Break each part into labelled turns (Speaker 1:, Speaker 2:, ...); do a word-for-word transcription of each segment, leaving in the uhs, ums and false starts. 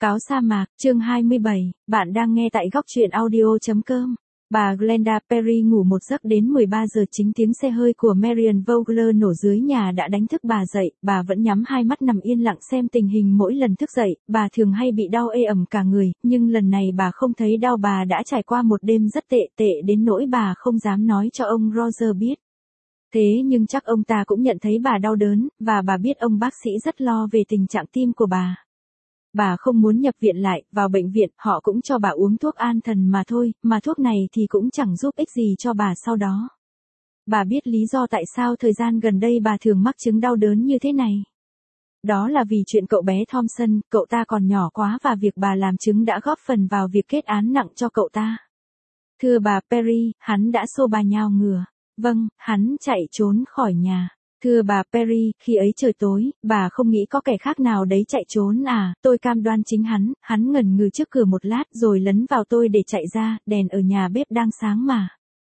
Speaker 1: Cáo sa mạc, chương hai mươi bảy, bạn đang nghe tại góc truyện audio chấm com. Bà Glenda Perry ngủ một giấc đến mười ba giờ, chính tiếng xe hơi của Marian Vogler nổ dưới nhà đã đánh thức bà dậy. Bà vẫn nhắm hai mắt nằm yên lặng xem tình hình. Mỗi lần thức dậy, bà thường hay bị đau ê ẩm cả người, nhưng lần này bà không thấy đau. Bà đã trải qua một đêm rất tệ tệ đến nỗi bà không dám nói cho ông Roger biết. Thế nhưng chắc ông ta cũng nhận thấy bà đau đớn, và bà biết ông bác sĩ rất lo về tình trạng tim của bà. Bà không muốn nhập viện lại, vào bệnh viện, họ cũng cho bà uống thuốc an thần mà thôi, mà thuốc này thì cũng chẳng giúp ích gì cho bà sau đó. Bà biết lý do tại sao thời gian gần đây bà thường mắc chứng đau đớn như thế này. Đó là vì chuyện cậu bé Thompson, cậu ta còn nhỏ quá và việc bà làm chứng đã góp phần vào việc kết án nặng cho cậu ta. Thưa bà Perry, hắn đã xô bà nhào ngửa. Vâng, hắn chạy trốn khỏi nhà. Thưa bà Perry, khi ấy trời tối, bà không nghĩ có kẻ khác nào đấy chạy trốn à? Tôi cam đoan chính hắn. Hắn ngẩn ngừ trước cửa một lát rồi lấn vào tôi để chạy ra, đèn ở nhà bếp đang sáng mà.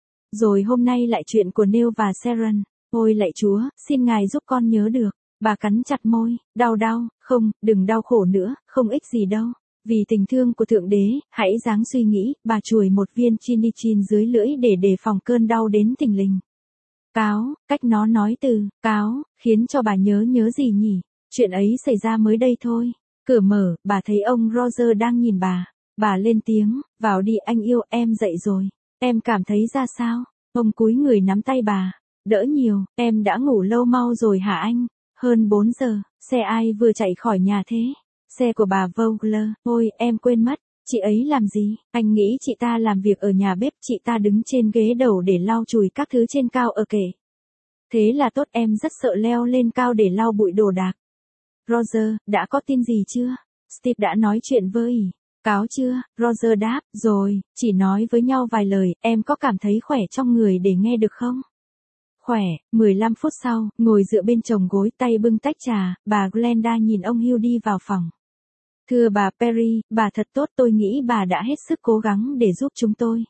Speaker 1: Rồi hôm nay lại chuyện của Neil và Sharon. Ôi lạy Chúa, xin Ngài giúp con nhớ được. Bà cắn chặt môi, đau đau, không, đừng đau khổ nữa, không ích gì đâu. Vì tình thương của Thượng Đế, hãy dáng suy nghĩ. Bà chùi một viên Chinichin dưới lưỡi để đề phòng cơn đau đến thình lình. Cáo, cách nó nói từ, cáo, khiến cho bà nhớ nhớ gì nhỉ? Chuyện ấy xảy ra mới đây thôi. Cửa mở, bà thấy ông Roger đang nhìn bà. Bà lên tiếng, vào đi anh yêu, em dậy rồi. Em cảm thấy ra sao? Ông cúi người nắm tay bà. Đỡ nhiều, em đã ngủ lâu mau rồi hả anh? Hơn bốn giờ, xe ai vừa chạy khỏi nhà thế? Xe của bà Vogler. Ôi, em quên mất. Chị ấy làm gì? Anh nghĩ chị ta làm việc ở nhà bếp, chị ta đứng trên ghế đầu để lau chùi các thứ trên cao ở kệ. Thế là tốt, em rất sợ leo lên cao để lau bụi đồ đạc. Roger, đã có tin gì chưa? Steve đã nói chuyện với Cáo chưa? Roger đáp, rồi, chỉ nói với nhau vài lời. Em có cảm thấy khỏe trong người để nghe được không? Khỏe. mười lăm phút sau, ngồi dựa bên chồng gối, tay bưng tách trà, bà Glenda nhìn ông Hugh đi vào phòng. Thưa bà Perry, bà thật tốt, tôi nghĩ bà đã hết sức cố gắng để giúp chúng tôi.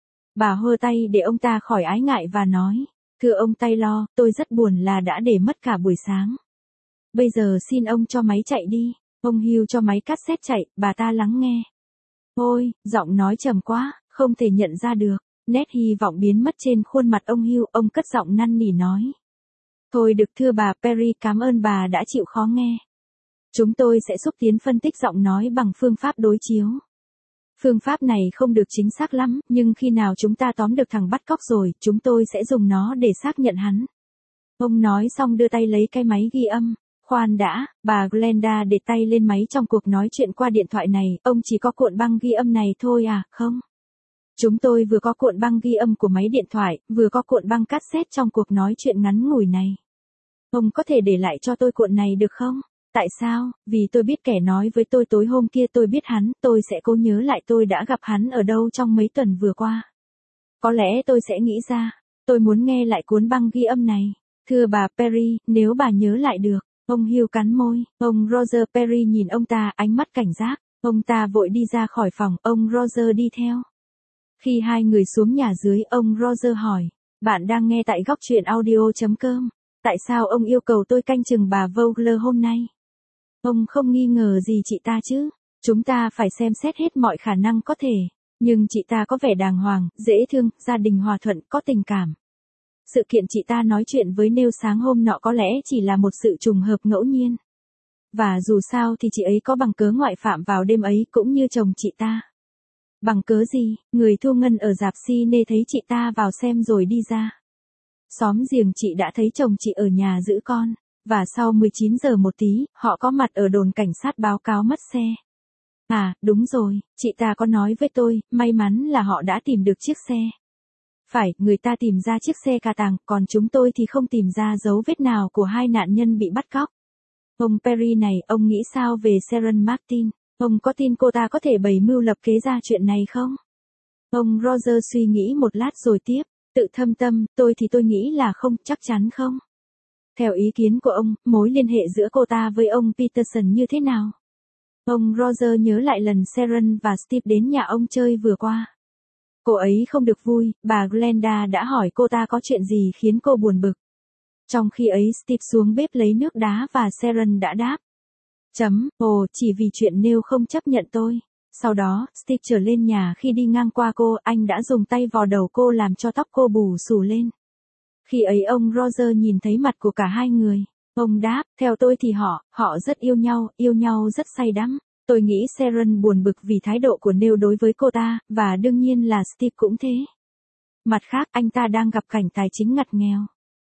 Speaker 1: Bà hơ tay để ông ta khỏi ái ngại và nói, thưa ông Taylor, tôi rất buồn là đã để mất cả buổi sáng. Bây giờ xin ông cho máy chạy đi. Ông Hugh cho máy cassette chạy, bà ta lắng nghe. Ôi, giọng nói trầm quá, không thể nhận ra được. Nét hy vọng biến mất trên khuôn mặt ông Hugh, ông cất giọng năn nỉ nói. Thôi được thưa bà Perry, cảm ơn bà đã chịu khó nghe. Chúng tôi sẽ xúc tiến phân tích giọng nói bằng phương pháp đối chiếu. Phương pháp này không được chính xác lắm, nhưng khi nào chúng ta tóm được thằng bắt cóc rồi, chúng tôi sẽ dùng nó để xác nhận hắn. Ông nói xong đưa tay lấy cái máy ghi âm. Khoan đã, bà Glenda để tay lên máy trong cuộc nói chuyện qua điện thoại này, ông chỉ có cuộn băng ghi âm này thôi à, không? Chúng tôi vừa có cuộn băng ghi âm của máy điện thoại, vừa có cuộn băng cassette trong cuộc nói chuyện ngắn ngủi này. Ông có thể để lại cho tôi cuộn này được không? Tại sao? Vì tôi biết kẻ nói với tôi tối hôm kia, tôi biết hắn, tôi sẽ cố nhớ lại tôi đã gặp hắn ở đâu trong mấy tuần vừa qua. Có lẽ tôi sẽ nghĩ ra, tôi muốn nghe lại cuốn băng ghi âm này. Thưa bà Perry, nếu bà nhớ lại được. Ông Hugh cắn môi, ông Roger Perry nhìn ông ta, ánh mắt cảnh giác. Ông ta vội đi ra khỏi phòng, ông Roger đi theo. Khi hai người xuống nhà dưới, ông Roger hỏi, bạn đang nghe tại góc truyện audio chấm com. Tại sao ông yêu cầu tôi canh chừng bà Vogler hôm nay? Ông không nghi ngờ gì chị ta chứ? Chúng ta phải xem xét hết mọi khả năng có thể. Nhưng chị ta có vẻ đàng hoàng, dễ thương, gia đình hòa thuận, có tình cảm. Sự kiện chị ta nói chuyện với Neil sáng hôm nọ có lẽ chỉ là một sự trùng hợp ngẫu nhiên. Và dù sao thì chị ấy có bằng cớ ngoại phạm vào đêm ấy cũng như chồng chị ta. Bằng cớ gì? Người thu ngân ở rạp cine thấy chị ta vào xem rồi đi ra. Xóm giềng chị đã thấy chồng chị ở nhà giữ con. Và sau mười chín giờ một tí, họ có mặt ở đồn cảnh sát báo cáo mất xe. À, đúng rồi, chị ta có nói với tôi, may mắn là họ đã tìm được chiếc xe. Phải, người ta tìm ra chiếc xe cà tàng, còn chúng tôi thì không tìm ra dấu vết nào của hai nạn nhân bị bắt cóc. Ông Perry này, ông nghĩ sao về Sharon Martin? Ông có tin cô ta có thể bày mưu lập kế ra chuyện này không? Ông Roger suy nghĩ một lát rồi tiếp, tự thâm tâm, tôi thì tôi nghĩ là không, chắc chắn không. Theo ý kiến của ông, mối liên hệ giữa cô ta với ông Peterson như thế nào? Ông Roger nhớ lại lần Sharon và Steve đến nhà ông chơi vừa qua. Cô ấy không được vui, bà Glenda đã hỏi cô ta có chuyện gì khiến cô buồn bực. Trong khi ấy Steve xuống bếp lấy nước đá và Sharon đã đáp. Chấm, ồ, chỉ vì chuyện Neil không chấp nhận tôi. Sau đó, Steve trở lên nhà khi đi ngang qua cô, anh đã dùng tay vò đầu cô làm cho tóc cô bù xù lên. Khi ấy ông Roger nhìn thấy mặt của cả hai người. Ông đáp, theo tôi thì họ, họ rất yêu nhau, yêu nhau rất say đắm. Tôi nghĩ Sharon buồn bực vì thái độ của Neil đối với cô ta, và đương nhiên là Steve cũng thế. Mặt khác, anh ta đang gặp cảnh tài chính ngặt nghèo.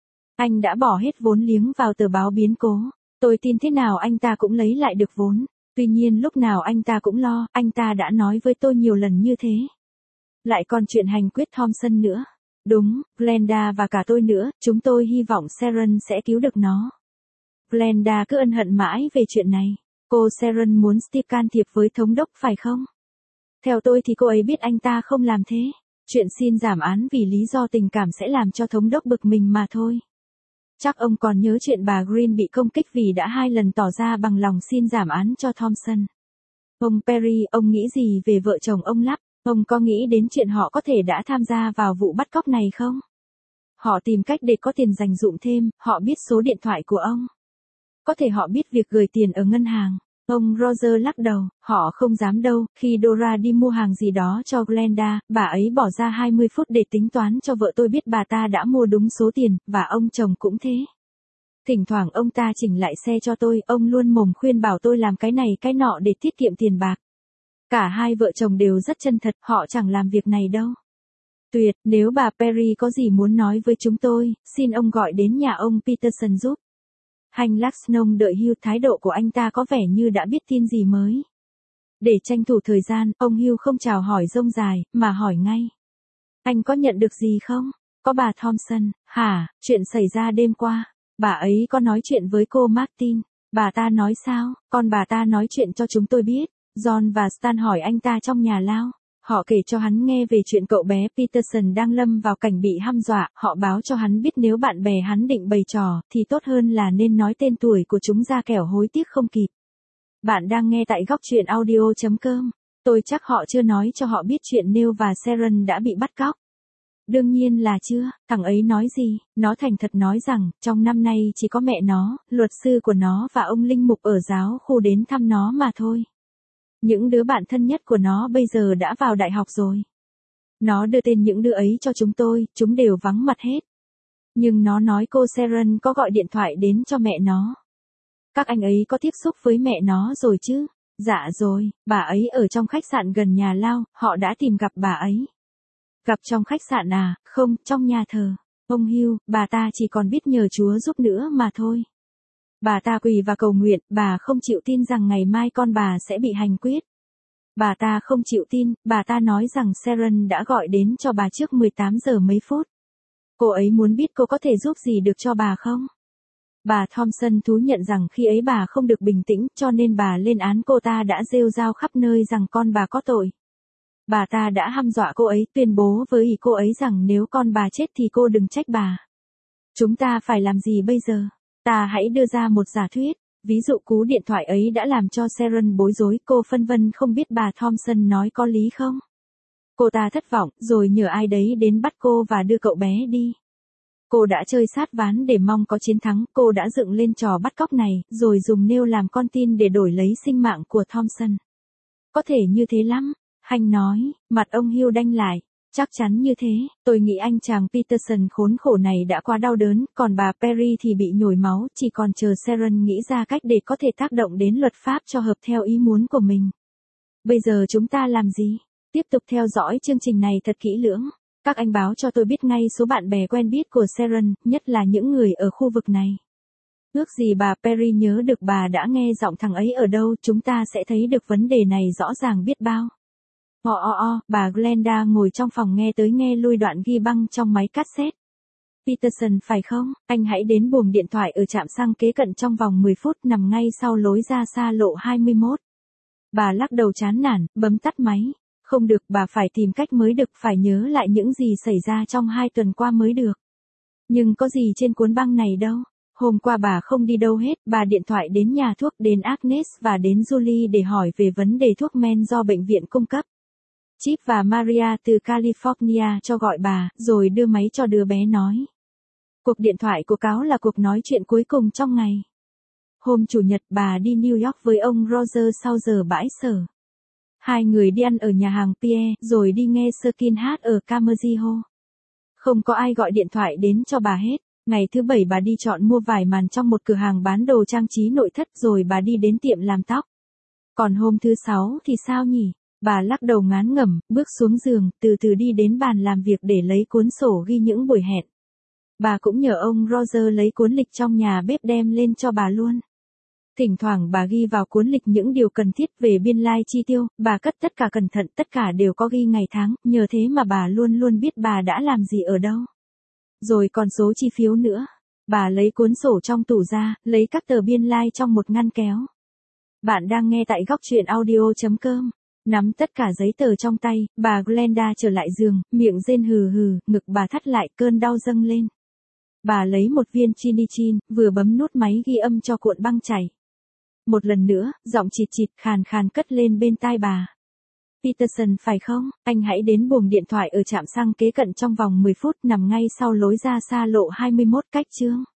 Speaker 1: Anh đã bỏ hết vốn liếng vào tờ báo biến cố. Tôi tin thế nào anh ta cũng lấy lại được vốn. Tuy nhiên lúc nào anh ta cũng lo, anh ta đã nói với tôi nhiều lần như thế. Lại còn chuyện hành quyết Thompson nữa. Đúng, Glenda và cả tôi nữa, chúng tôi hy vọng Sharon sẽ cứu được nó. Glenda cứ ân hận mãi về chuyện này. Cô Sharon muốn Steve can thiệp với thống đốc phải không? Theo tôi thì cô ấy biết anh ta không làm thế. Chuyện xin giảm án vì lý do tình cảm sẽ làm cho thống đốc bực mình mà thôi. Chắc ông còn nhớ chuyện bà Green bị công kích vì đã hai lần tỏ ra bằng lòng xin giảm án cho Thompson. Ông Perry, ông nghĩ gì về vợ chồng ông Lắp? Ông có nghĩ đến chuyện họ có thể đã tham gia vào vụ bắt cóc này không? Họ tìm cách để có tiền dành dụm thêm, họ biết số điện thoại của ông. Có thể họ biết việc gửi tiền ở ngân hàng. Ông Roger lắc đầu, họ không dám đâu. Khi Dora đi mua hàng gì đó cho Glenda, bà ấy bỏ ra hai mươi phút để tính toán cho vợ tôi biết bà ta đã mua đúng số tiền, và ông chồng cũng thế. Thỉnh thoảng ông ta chỉnh lại xe cho tôi, ông luôn mồm khuyên bảo tôi làm cái này cái nọ để tiết kiệm tiền bạc. Cả hai vợ chồng đều rất chân thật, họ chẳng làm việc này đâu. Tuyệt, nếu bà Perry có gì muốn nói với chúng tôi, xin ông gọi đến nhà ông Peterson giúp. Hành Laxnong đợi Hugh, thái độ của anh ta có vẻ như đã biết tin gì mới. Để tranh thủ thời gian, ông Hugh không chào hỏi rông dài, mà hỏi ngay. Anh có nhận được gì không? Có bà Thompson, hả, chuyện xảy ra đêm qua. Bà ấy có nói chuyện với cô Martin. Bà ta nói sao? Con bà ta nói chuyện cho chúng tôi biết. John và Stan hỏi anh ta trong nhà lao. Họ kể cho hắn nghe về chuyện cậu bé Peterson đang lâm vào cảnh bị hăm dọa. Họ báo cho hắn biết nếu bạn bè hắn định bày trò, thì tốt hơn là nên nói tên tuổi của chúng ra kẻo hối tiếc không kịp. Bạn đang nghe tại góc truyện audio chấm com. Tôi chắc họ chưa nói cho họ biết chuyện Neil và Sharon đã bị bắt cóc. Đương nhiên là chưa. Thằng ấy nói gì? Nó thành thật nói rằng, trong năm nay chỉ có mẹ nó, luật sư của nó và ông linh mục ở giáo khu đến thăm nó mà thôi. Những đứa bạn thân nhất của nó bây giờ đã vào đại học rồi. Nó đưa tên những đứa ấy cho chúng tôi, chúng đều vắng mặt hết. Nhưng nó nói cô Sharon có gọi điện thoại đến cho mẹ nó. Các anh ấy có tiếp xúc với mẹ nó rồi chứ? Dạ rồi, bà ấy ở trong khách sạn gần nhà lao, họ đã tìm gặp bà ấy. Gặp trong khách sạn à? Không, trong nhà thờ. Ông Hugh, bà ta chỉ còn biết nhờ Chúa giúp nữa mà thôi. Bà ta quỳ và cầu nguyện, bà không chịu tin rằng ngày mai con bà sẽ bị hành quyết. Bà ta không chịu tin, bà ta nói rằng Sharon đã gọi đến cho bà trước mười tám giờ mấy phút. Cô ấy muốn biết cô có thể giúp gì được cho bà không? Bà Thompson thú nhận rằng khi ấy bà không được bình tĩnh, cho nên bà lên án cô ta đã rêu rao khắp nơi rằng con bà có tội. Bà ta đã hăm dọa cô ấy, tuyên bố với cô ấy rằng nếu con bà chết thì cô đừng trách bà. Chúng ta phải làm gì bây giờ? Ta hãy đưa ra một giả thuyết. Ví dụ cú điện thoại ấy đã làm cho Sharon bối rối, cô phân vân không biết bà Thompson nói có lý không? Cô ta thất vọng, rồi nhờ ai đấy đến bắt cô và đưa cậu bé đi. Cô đã chơi sát ván để mong có chiến thắng, cô đã dựng lên trò bắt cóc này, rồi dùng Neil làm con tin để đổi lấy sinh mạng của Thompson. Có thể như thế lắm, Hành nói, mặt ông Hugh đanh lại. Chắc chắn như thế, tôi nghĩ anh chàng Peterson khốn khổ này đã quá đau đớn, còn bà Perry thì bị nhồi máu, chỉ còn chờ Sharon nghĩ ra cách để có thể tác động đến luật pháp cho hợp theo ý muốn của mình. Bây giờ chúng ta làm gì? Tiếp tục theo dõi chương trình này thật kỹ lưỡng. Các anh báo cho tôi biết ngay số bạn bè quen biết của Sharon, nhất là những người ở khu vực này. Ước gì bà Perry nhớ được bà đã nghe giọng thằng ấy ở đâu, chúng ta sẽ thấy được vấn đề này rõ ràng biết bao. O o o, bà Glenda ngồi trong phòng nghe tới nghe lui đoạn ghi băng trong máy cassette. Peterson phải không? Anh hãy đến buồng điện thoại ở trạm xăng kế cận trong vòng mười phút, nằm ngay sau lối ra xa lộ hai mươi mốt. Bà lắc đầu chán nản, bấm tắt máy. Không được, bà phải tìm cách mới được, phải nhớ lại những gì xảy ra trong hai tuần qua mới được. Nhưng có gì trên cuốn băng này đâu. Hôm qua bà không đi đâu hết, bà điện thoại đến nhà thuốc, đến Agnes và đến Julie để hỏi về vấn đề thuốc men do bệnh viện cung cấp. Chip và Maria từ California cho gọi bà, rồi đưa máy cho đứa bé nói. Cuộc điện thoại của cáo là cuộc nói chuyện cuối cùng trong ngày. Hôm Chủ nhật bà đi New York với ông Roger sau giờ bãi sở. Hai người đi ăn ở nhà hàng Pierre, rồi đi nghe Skin hát ở Carnegie Hall. Không có ai gọi điện thoại đến cho bà hết. Ngày thứ bảy bà đi chọn mua vải màn trong một cửa hàng bán đồ trang trí nội thất rồi bà đi đến tiệm làm tóc. Còn hôm thứ sáu thì sao nhỉ? Bà lắc đầu ngán ngẩm, bước xuống giường, từ từ đi đến bàn làm việc để lấy cuốn sổ ghi những buổi hẹn. Bà cũng nhờ ông Roger lấy cuốn lịch trong nhà bếp đem lên cho bà luôn. Thỉnh thoảng bà ghi vào cuốn lịch những điều cần thiết về biên lai chi tiêu, bà cất tất cả cẩn thận, tất cả đều có ghi ngày tháng, nhờ thế mà bà luôn luôn biết bà đã làm gì ở đâu. Rồi còn số chi phiếu nữa. Bà lấy cuốn sổ trong tủ ra, lấy các tờ biên lai trong một ngăn kéo. Bạn đang nghe tại góc truyện audio.com. Nắm tất cả giấy tờ trong tay, bà Glenda trở lại giường, miệng rên hừ hừ, ngực bà thắt lại, cơn đau dâng lên. Bà lấy một viên Chinichin, vừa bấm nút máy ghi âm cho cuộn băng chảy. Một lần nữa, giọng chịt chịt khàn khàn cất lên bên tai bà. Peterson phải không? Anh hãy đến buồng điện thoại ở trạm xăng kế cận trong vòng mười phút, nằm ngay sau lối ra xa lộ hai mươi mốt cách chương.